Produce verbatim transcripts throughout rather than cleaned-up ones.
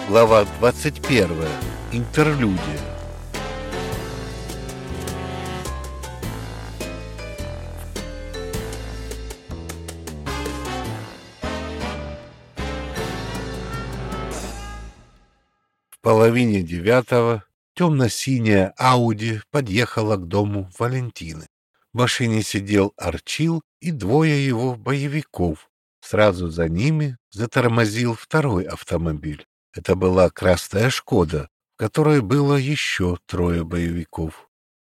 Глава двадцать первая. Интерлюдия. В половине девятого темно-синяя Ауди подъехала к дому Валентины. В машине сидел Арчил и двое его боевиков. Сразу за ними затормозил второй автомобиль. Это была красная «Шкода», в которой было еще трое боевиков.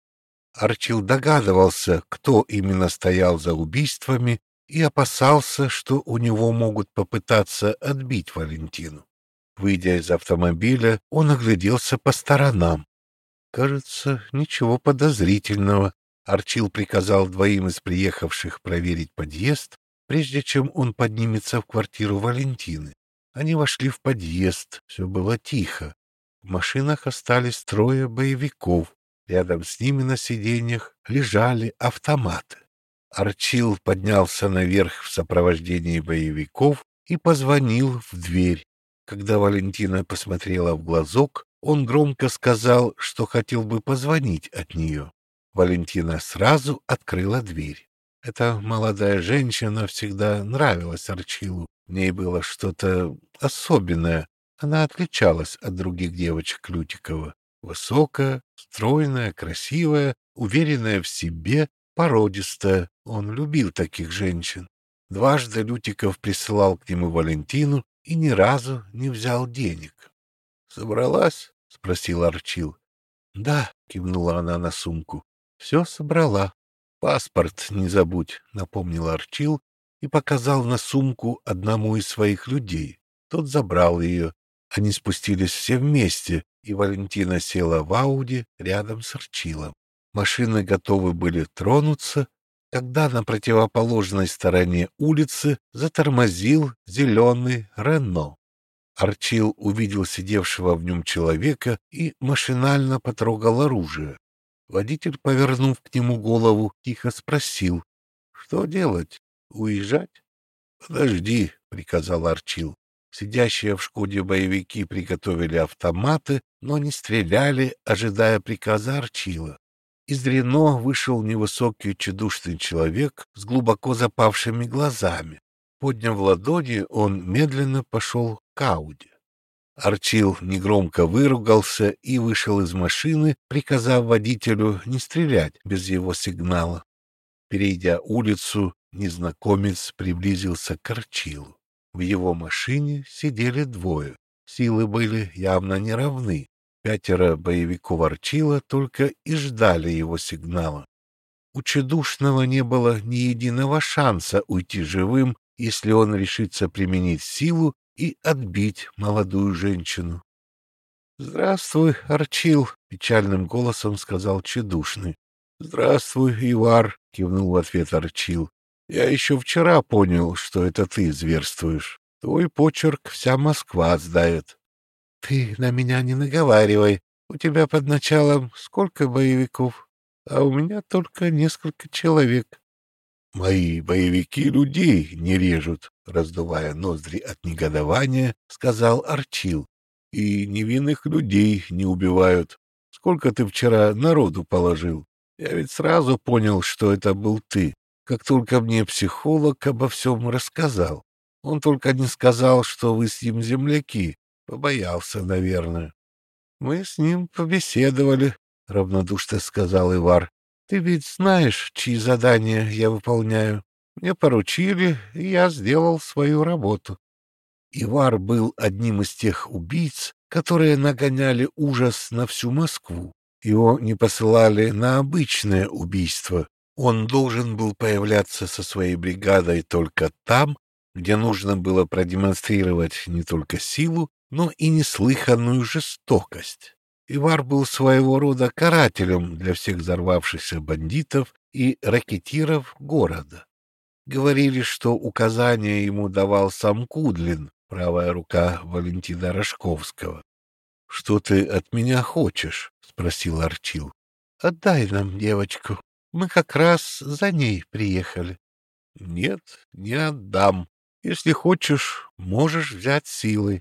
Арчил догадывался, кто именно стоял за убийствами, и опасался, что у него могут попытаться отбить Валентину. Выйдя из автомобиля, он огляделся по сторонам. Кажется, ничего подозрительного. Арчил приказал двоим из приехавших проверить подъезд, прежде чем он поднимется в квартиру Валентины. Они вошли в подъезд, все было тихо. В машинах остались трое боевиков. Рядом с ними на сиденьях лежали автоматы. Арчил поднялся наверх в сопровождении боевиков и позвонил в дверь. Когда Валентина посмотрела в глазок, он громко сказал, что хотел бы позвонить от нее. Валентина сразу открыла дверь. Эта молодая женщина всегда нравилась Арчилу. В ней было что-то особенное. Она отличалась от других девочек Лютикова. Высокая, стройная, красивая, уверенная в себе, породистая. Он любил таких женщин. Дважды Лютиков присылал к нему Валентину и ни разу не взял денег. «Собралась?» — спросил Арчил. «Да», — кивнула она на сумку. «Все собрала». «Паспорт не забудь», — напомнил Арчил и показал на сумку одному из своих людей. Тот забрал ее. Они спустились все вместе, и Валентина села в Ауди рядом с Арчилом. Машины готовы были тронуться, когда на противоположной стороне улицы затормозил зеленый Рено. Арчил увидел сидевшего в нем человека и машинально потрогал оружие. Водитель, повернув к нему голову, тихо спросил: «Что делать? Уезжать?» «Подожди», — приказал Арчил. Сидящие в «Шкоде» боевики приготовили автоматы, но не стреляли, ожидая приказа Арчила. Из Рено вышел невысокий тщедушный человек с глубоко запавшими глазами. Подняв ладони, он медленно пошел к Ауди. Арчил негромко выругался и вышел из машины, приказав водителю не стрелять без его сигнала. Перейдя улицу, незнакомец приблизился к Арчилу. В его машине сидели двое. Силы были явно неравны. Пятеро боевиков Арчила только и ждали его сигнала. У тщедушного не было ни единого шанса уйти живым, если он решится применить силу и отбить молодую женщину. «Здравствуй, Арчил», — печальным голосом сказал тщедушный. «Здравствуй, Ивар», — кивнул в ответ Арчил. «Я еще вчера понял, что это ты зверствуешь. Твой почерк вся Москва знает». «Ты на меня не наговаривай. У тебя под началом сколько боевиков? А у меня только несколько человек». «Мои боевики людей не режут», — раздувая ноздри от негодования, сказал Арчил. «И невинных людей не убивают. Сколько ты вчера народу положил? Я ведь сразу понял, что это был ты, как только мне психолог обо всем рассказал. Он только не сказал, что вы с ним земляки. Побоялся, наверное». «Мы с ним побеседовали», — равнодушно сказал Ивар. «Ты ведь знаешь, чьи задания я выполняю. Мне поручили, и я сделал свою работу». Ивар был одним из тех убийц, которые нагоняли ужас на всю Москву. Его не посылали на обычное убийство. Он должен был появляться со своей бригадой только там, где нужно было продемонстрировать не только силу, но и неслыханную жестокость. Ивар был своего рода карателем для всех взорвавшихся бандитов и ракетиров города. Говорили, что указания ему давал сам Кудлин, правая рука Валентина Рожковского. «Что ты от меня хочешь?» — спросил Арчил. «Отдай нам девочку. Мы как раз за ней приехали». «Нет, не отдам. Если хочешь, можешь взять силой».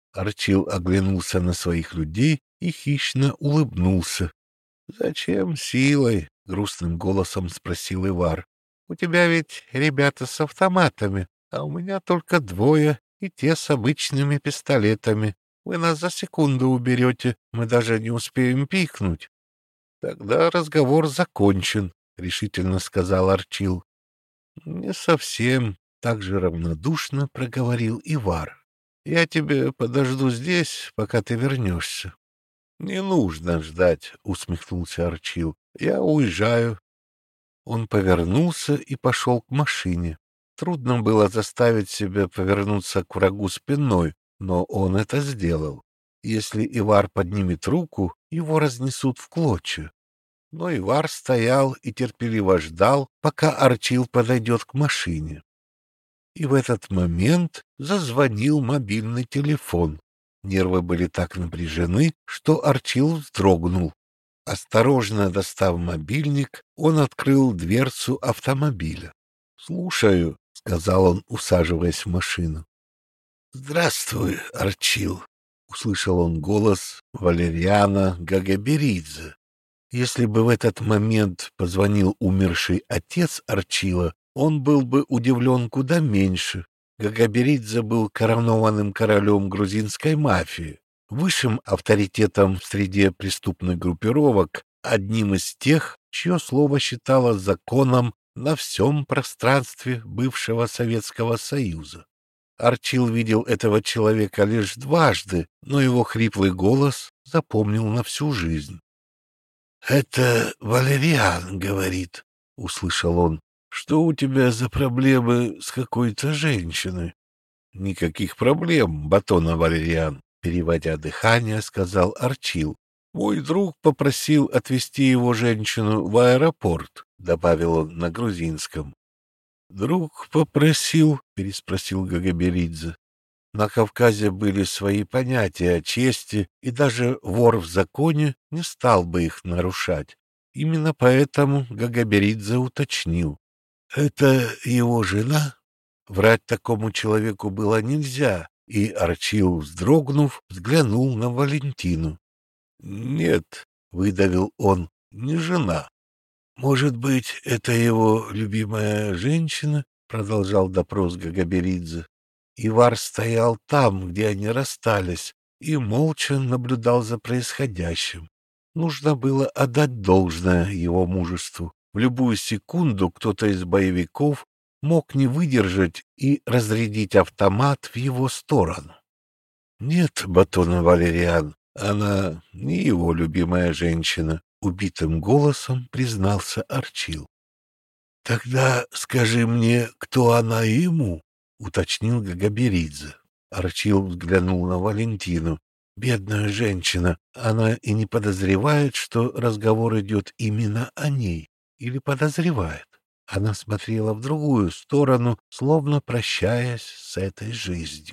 Арчил оглянулся на своих людей и хищно улыбнулся. «Зачем силой?» — грустным голосом спросил Ивар. «У тебя ведь ребята с автоматами, а у меня только двое, и те с обычными пистолетами. Вы нас за секунду уберете, мы даже не успеем пикнуть». «Тогда разговор закончен», — решительно сказал Арчил. «Не совсем», — так же равнодушно проговорил Ивар. «Я тебе подожду здесь, пока ты вернешься». «Не нужно ждать», — усмехнулся Арчил. «Я уезжаю». Он повернулся и пошел к машине. Трудно было заставить себя повернуться к врагу спиной, но он это сделал. Если Ивар поднимет руку, его разнесут в клочья. Но Ивар стоял и терпеливо ждал, пока Арчил подойдет к машине. И в этот момент зазвонил мобильный телефон. Нервы были так напряжены, что Арчил вздрогнул. Осторожно достав мобильник, он открыл дверцу автомобиля. «Слушаю», — сказал он, усаживаясь в машину. «Здравствуй, Арчил», — услышал он голос Валериана Гагаберидзе. Если бы в этот момент позвонил умерший отец Арчила, он был бы удивлен куда меньше. Гагаберидзе был коронованным королем грузинской мафии, высшим авторитетом в среде преступных группировок, одним из тех, чье слово считалось законом на всем пространстве бывшего Советского Союза. Арчил видел этого человека лишь дважды, но его хриплый голос запомнил на всю жизнь. «Это Валериан говорит», — услышал он. «Что у тебя за проблемы с какой-то женщиной?» «Никаких проблем, Батона Валериан», — переводя дыхание, сказал Арчил. «Мой друг попросил отвезти его женщину в аэропорт», — добавил он на грузинском. «Друг попросил?» — переспросил Гагаберидзе. На Кавказе были свои понятия о чести, и даже вор в законе не стал бы их нарушать. Именно поэтому Гагаберидзе уточнил. «Это его жена?» Врать такому человеку было нельзя, и Арчил, вздрогнув, взглянул на Валентину. «Нет», — выдавил он, — «не жена». «Может быть, это его любимая женщина?» — продолжал допрос Гагаберидзе. Ивар стоял там, где они расстались, и молча наблюдал за происходящим. Нужно было отдать должное его мужеству. В любую секунду кто-то из боевиков мог не выдержать и разрядить автомат в его сторону. «Нет, Батон Валериан, она не его любимая женщина», — убитым голосом признался Арчил. «Тогда скажи мне, кто она ему?» — уточнил Гагаберидзе. Арчил взглянул на Валентину. Бедная женщина, она и не подозревает, что разговор идет именно о ней. Или подозревает. Она смотрела в другую сторону, словно прощаясь с этой жизнью.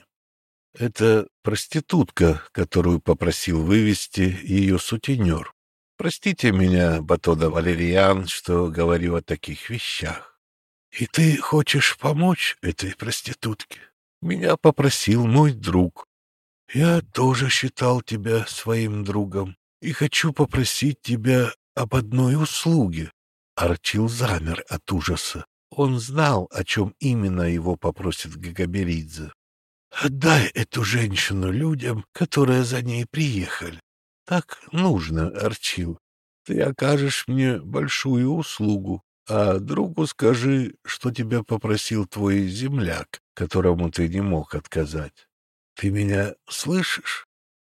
Это проститутка, которую попросил вывести ее сутенер. Простите меня, Батода Валериан, что говорю о таких вещах. И ты хочешь помочь этой проститутке? Меня попросил мой друг. Я тоже считал тебя своим другом и хочу попросить тебя об одной услуге. Арчил замер от ужаса. Он знал, о чем именно его попросит Гагаберидзе. «Отдай эту женщину людям, которые за ней приехали. Так нужно, Арчил. Ты окажешь мне большую услугу, а другу скажи, что тебя попросил твой земляк, которому ты не мог отказать. Ты меня слышишь?»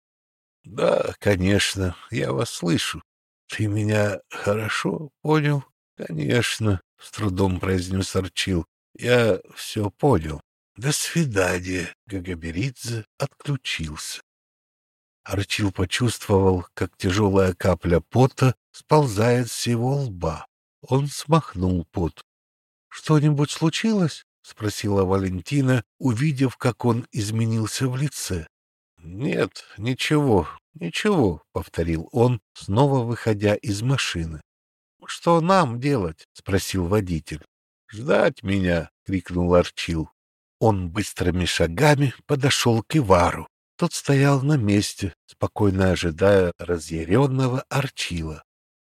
«Да, конечно, я вас слышу. Ты меня хорошо понял?» «Конечно», — с трудом произнес Арчил. «Я все понял. До свидания», — Гагаберидзе отключился. Арчил почувствовал, как тяжелая капля пота сползает с его лба. Он смахнул пот. «Что-нибудь случилось?» — спросила Валентина, увидев, как он изменился в лице. «Нет, ничего, ничего», — повторил он, снова выходя из машины. «Что нам делать?» — спросил водитель. «Ждать меня!» — крикнул Арчил. Он быстрыми шагами подошел к Ивару. Тот стоял на месте, спокойно ожидая разъяренного Арчила.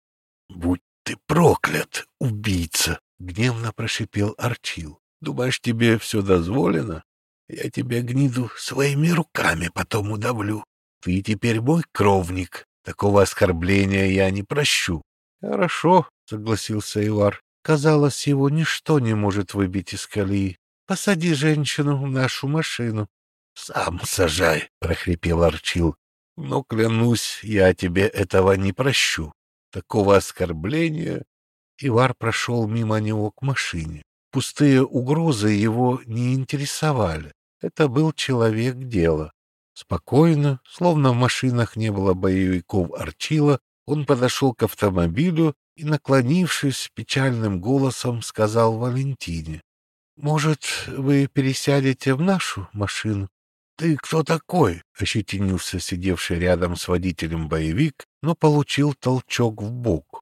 — Будь ты проклят, убийца! — гневно прошипел Арчил. — Думаешь, тебе все дозволено? Я тебя, гниду, своими руками потом удавлю. Ты теперь мой кровник. Такого оскорбления я не прощу. — Хорошо, — согласился Ивар. Казалось, его ничто не может выбить из колеи. — Посади женщину в нашу машину. — Сам сажай, — прохрипел Арчил. — Но, клянусь, я тебе этого не прощу. Такого оскорбления... Ивар прошел мимо него к машине. Пустые угрозы его не интересовали. Это был человек дела. Спокойно, словно в машинах не было боевиков Арчила, он подошел к автомобилю и, наклонившись, печальным голосом сказал Валентине: «Может, вы пересядете в нашу машину?» «Ты кто такой?» — ощетинился сидевший рядом с водителем боевик, но получил толчок в бок.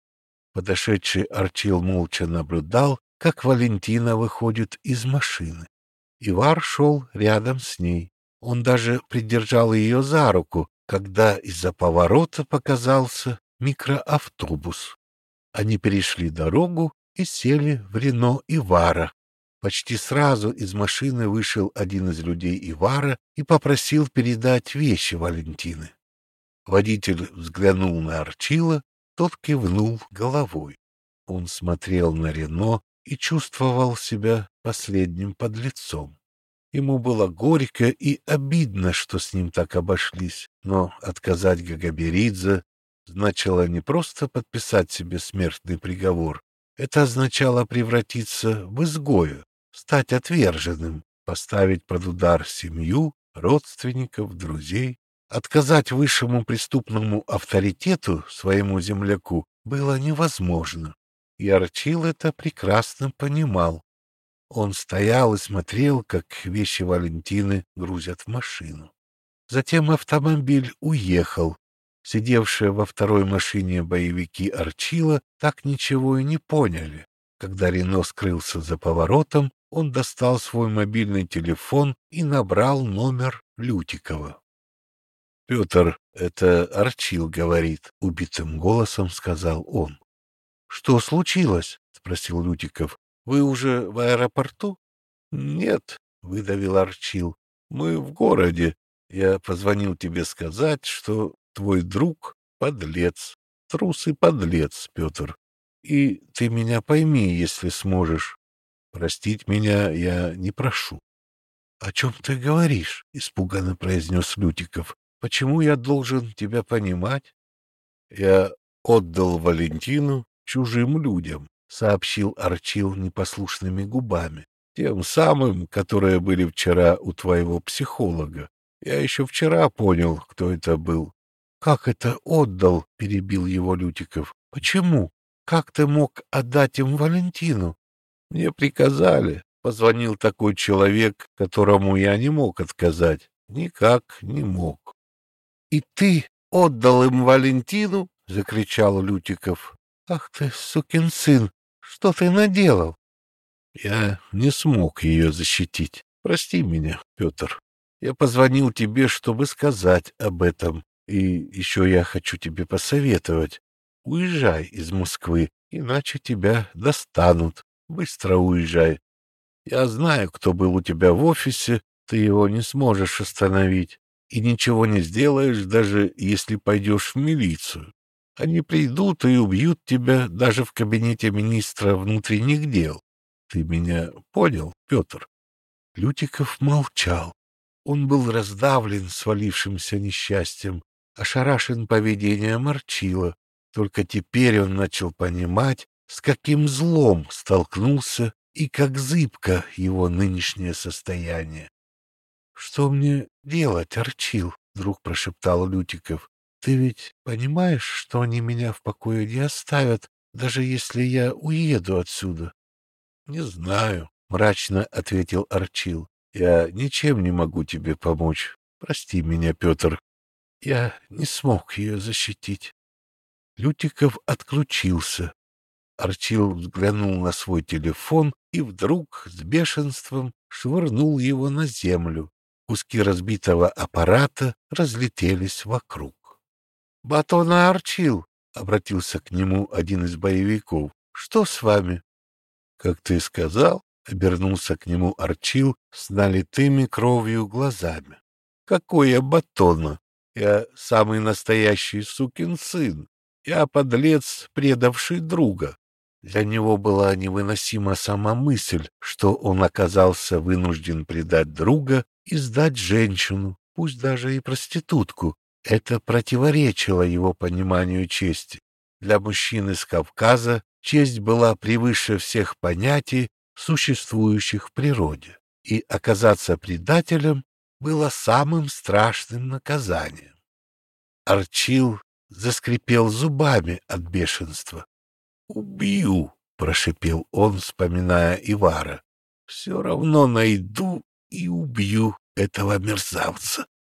Подошедший Арчил молча наблюдал, как Валентина выходит из машины. Ивар шел рядом с ней. Он даже придержал ее за руку, когда из-за поворота показался микроавтобус. Они перешли дорогу и сели в Рено Ивара. Почти сразу из машины вышел один из людей Ивара и попросил передать вещи Валентины. Водитель взглянул на Арчила, тот кивнул головой. Он смотрел на Рено и чувствовал себя последним подлецом. Ему было горько и обидно, что с ним так обошлись, но отказать Гагаберидзе значило не просто подписать себе смертный приговор, это означало превратиться в изгоя, стать отверженным, поставить под удар семью, родственников, друзей. Отказать высшему преступному авторитету, своему земляку, было невозможно, и Арчил это прекрасно понимал. Он стоял и смотрел, как вещи Валентины грузят в машину. Затем автомобиль уехал. Сидевшие во второй машине боевики Арчила так ничего и не поняли. Когда Рено скрылся за поворотом, он достал свой мобильный телефон и набрал номер Лютикова. — Петр, это Арчил говорит, — убитым голосом сказал он. — Что случилось? — спросил Лютиков. — Вы уже в аэропорту? — Нет, — выдавил Арчил. — Мы в городе. Я позвонил тебе сказать, что твой друг — подлец. Трус и подлец, Петр. И ты меня пойми, если сможешь. Простить меня я не прошу. — О чем ты говоришь? — испуганно произнес Лютиков. — Почему я должен тебя понимать? — Я отдал Валентину чужим людям, — сообщил Арчил непослушными губами. — Тем самым, которые были вчера у твоего психолога. Я еще вчера понял, кто это был. — Как это отдал? — перебил его Лютиков. — Почему? Как ты мог отдать им Валентину? — Мне приказали. Позвонил такой человек, которому я не мог отказать. Никак не мог. — И ты отдал им Валентину? — закричал Лютиков. — Ах ты, сукин сын, что ты наделал? — Я не смог ее защитить. Прости меня, Петр. Я позвонил тебе, чтобы сказать об этом. И еще я хочу тебе посоветовать. Уезжай из Москвы, иначе тебя достанут. Быстро уезжай. Я знаю, кто был у тебя в офисе, ты его не сможешь остановить. И ничего не сделаешь, даже если пойдешь в милицию. Они придут и убьют тебя даже в кабинете министра внутренних дел. Ты меня понял, Петр? Лютиков молчал. Он был раздавлен свалившимся несчастьем, ошарашен поведением Арчила. Только теперь он начал понимать, с каким злом столкнулся и как зыбко его нынешнее состояние. — Что мне делать, Арчил? — вдруг прошептал Лютиков. — Ты ведь понимаешь, что они меня в покое не оставят, даже если я уеду отсюда? — Не знаю, — мрачно ответил Арчил. — Я ничем не могу тебе помочь. Прости меня, Петр. Я не смог ее защитить. Лютиков отключился. Арчил взглянул на свой телефон и вдруг с бешенством швырнул его на землю. Куски разбитого аппарата разлетелись вокруг. «Батона Арчил!» — обратился к нему один из боевиков. «Что с вами?» «Как ты сказал?» — обернулся к нему Арчил с налитыми кровью глазами. «Какое Батона? Я самый настоящий сукин сын. Я подлец, предавший друга». Для него была невыносима сама мысль, что он оказался вынужден предать друга и сдать женщину, пусть даже и проститутку. Это противоречило его пониманию чести. Для мужчины с Кавказа честь была превыше всех понятий, существующих в природе, и оказаться предателем было самым страшным наказанием. Арчил заскрипел зубами от бешенства. «Убью!» — прошипел он, вспоминая Ивара. «Все равно найду и убью этого мерзавца».